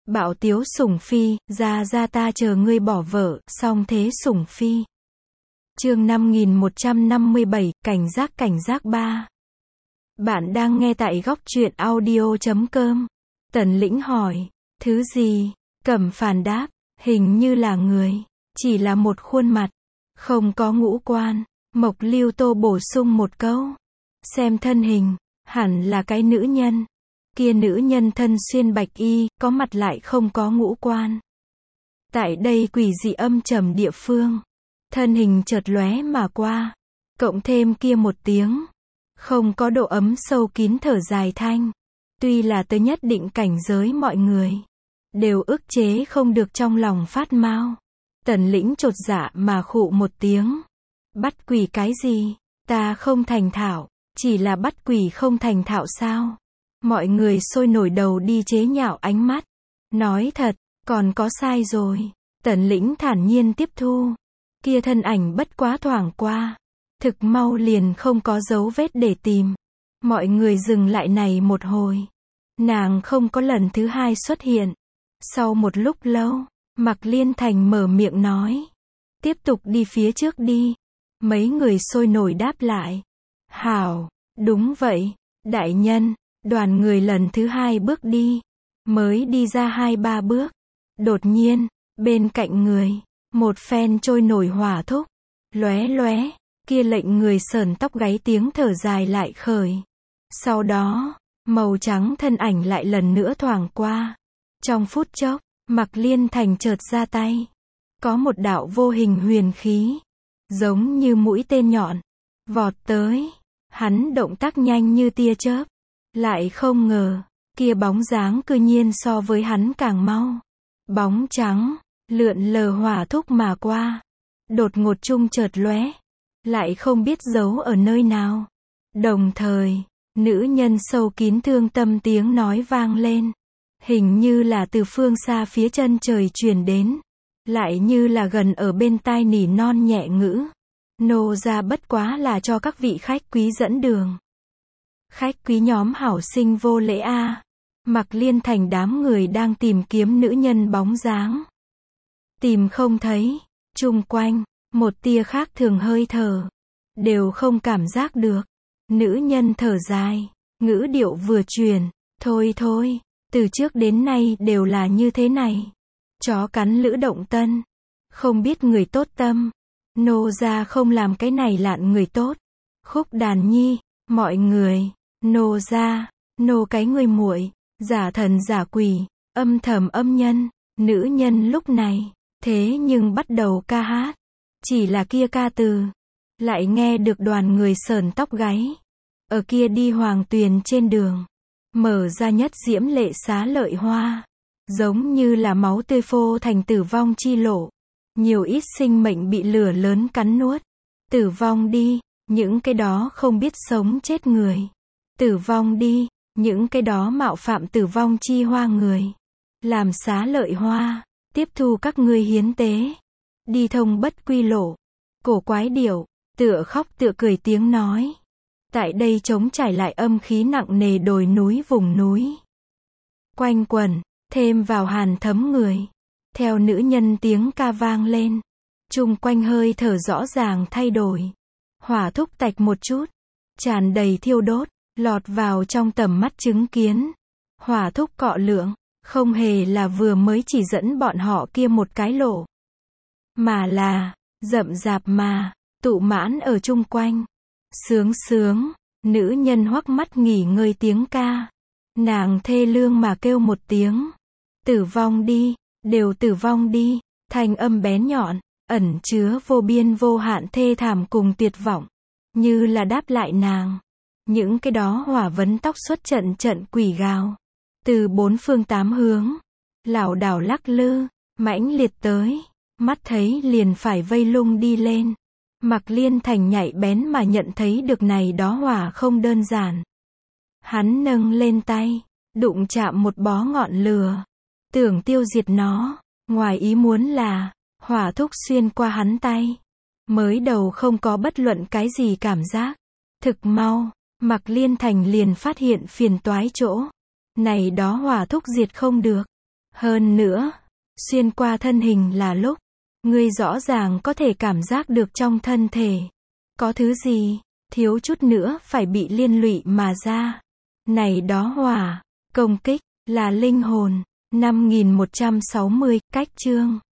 Bạo tiếu sủng phi, ra ta chờ ngươi bỏ vợ, song thế sủng phi. Chương 5157, cảnh giác 3. Bạn đang nghe tại góc truyện audio.com. Tần Lĩnh hỏi, thứ gì? Cẩm Phàn đáp, hình như là người, chỉ là một khuôn mặt, không có ngũ quan. Mộc Lưu Tô bổ sung một câu, xem thân hình, hẳn là cái nữ nhân. Kia nữ nhân thân xuyên bạch y, có mặt lại không có ngũ quan. Tại đây quỷ dị âm trầm địa phương, thân hình chợt lóe mà qua, cộng thêm kia một tiếng, không có độ ấm sâu kín thở dài thanh. Tuy là tới nhất định cảnh giới mọi người đều ức chế không được trong lòng phát mau. Tần Lĩnh chột dạ mà khụ một tiếng. Bắt quỷ cái gì? Ta không thành thạo, chỉ là bắt quỷ không thành thạo sao? Mọi người sôi nổi đầu đi chế nhạo ánh mắt. Nói thật, còn có sai rồi. Tần Lĩnh thản nhiên tiếp thu. Kia thân ảnh bất quá thoảng qua, thực mau liền không có dấu vết để tìm. Mọi người dừng lại này một hồi. Nàng không có lần thứ hai xuất hiện. Sau một lúc lâu, Mạc Liên Thành mở miệng nói, tiếp tục đi phía trước đi. Mấy người sôi nổi đáp lại. Hảo, đúng vậy, đại nhân. Đoàn người lần thứ hai bước đi, mới đi ra 2-3 bước. Đột nhiên, bên cạnh người, một phen trôi nổi hỏa thúc, lóe lóe, kia lệnh người sởn tóc gáy tiếng thở dài lại khởi. Sau đó, màu trắng thân ảnh lại lần nữa thoảng qua. Trong phút chốc, Mạc Liên Thành chợt ra tay. Có một đạo vô hình huyền khí, giống như mũi tên nhọn, vọt tới. Hắn động tác nhanh như tia chớp. Lại không ngờ, kia bóng dáng cư nhiên so với hắn càng mau. Bóng trắng, lượn lờ hỏa thúc mà qua. Đột ngột trung chợt lóe, lại không biết giấu ở nơi nào. Đồng thời, nữ nhân sâu kín thương tâm tiếng nói vang lên. Hình như là từ phương xa phía chân trời truyền đến. Lại như là gần ở bên tai nỉ non nhẹ ngữ. Nô gia bất quá là cho các vị khách quý dẫn đường. Khách quý nhóm hảo sinh vô lễ a. Mạc Liên Thành đám người đang tìm kiếm nữ nhân bóng dáng. Tìm không thấy, chung quanh, một tia khác thường hơi thở. Đều không cảm giác được. Nữ nhân thở dài, ngữ điệu vừa truyền, thôi, từ trước đến nay đều là như thế này. Chó cắn lữ động tân, không biết người tốt tâm. Nô gia không làm cái này lạn người tốt. Khúc Đàn Nhi, mọi người, nô gia, nô cái người muội, giả thần giả quỷ, âm thầm âm nhân. Nữ nhân lúc này, thế nhưng bắt đầu ca hát. Chỉ là kia ca từ, lại nghe được đoàn người sởn tóc gáy. Ở kia đi Hoàng Tuyền trên đường, mở ra nhất diễm lệ xá lợi hoa, giống như là máu tươi phô thành tử vong chi lộ. Nhiều ít sinh mệnh bị lửa lớn cắn nuốt. Tử vong đi, những cái đó không biết sống chết người. Tử vong đi, những cái đó mạo phạm tử vong chi hoa người. Làm xá lợi hoa, tiếp thu các ngươi hiến tế. Đi thông bất quy lộ. Cổ quái điệu, tựa khóc tựa cười tiếng nói. Tại đây trống trải lại âm khí nặng nề đồi núi vùng núi. Quanh quẩn, thêm vào hàn thấm người. Theo nữ nhân tiếng ca vang lên, chung quanh hơi thở rõ ràng thay đổi. Hỏa thúc tạch một chút, tràn đầy thiêu đốt, lọt vào trong tầm mắt chứng kiến. Hỏa thúc cọ lượng, không hề là vừa mới chỉ dẫn bọn họ kia một cái lộ, mà là, rậm rạp mà, tụ mãn ở chung quanh. Sướng, nữ nhân hoắc mắt nghỉ ngơi tiếng ca. Nàng thê lương mà kêu một tiếng. Tử vong đi. Đều tử vong đi, thanh âm bén nhọn, ẩn chứa vô biên vô hạn thê thảm cùng tuyệt vọng. Như là đáp lại nàng. Những cái đó hỏa vấn tóc xuất trận quỷ gào. Từ bốn phương tám hướng, lảo đảo lắc lư, mãnh liệt tới. Mắt thấy liền phải vây lung đi lên. Mạc Liên Thành nhạy bén mà nhận thấy được này đó hỏa không đơn giản. Hắn nâng lên tay, đụng chạm một bó ngọn lửa. Tưởng tiêu diệt nó, ngoài ý muốn là, hỏa thúc xuyên qua hắn tay. Mới đầu không có bất luận cái gì cảm giác. Thực mau, Mạc Liên Thành liền phát hiện phiền toái chỗ. Này đó hỏa thúc diệt không được. Hơn nữa, xuyên qua thân hình là lúc, ngươi rõ ràng có thể cảm giác được trong thân thể, có thứ gì, thiếu chút nữa phải bị liên lụy mà ra. Này đó hỏa, công kích, là linh hồn. 5160, cách chương.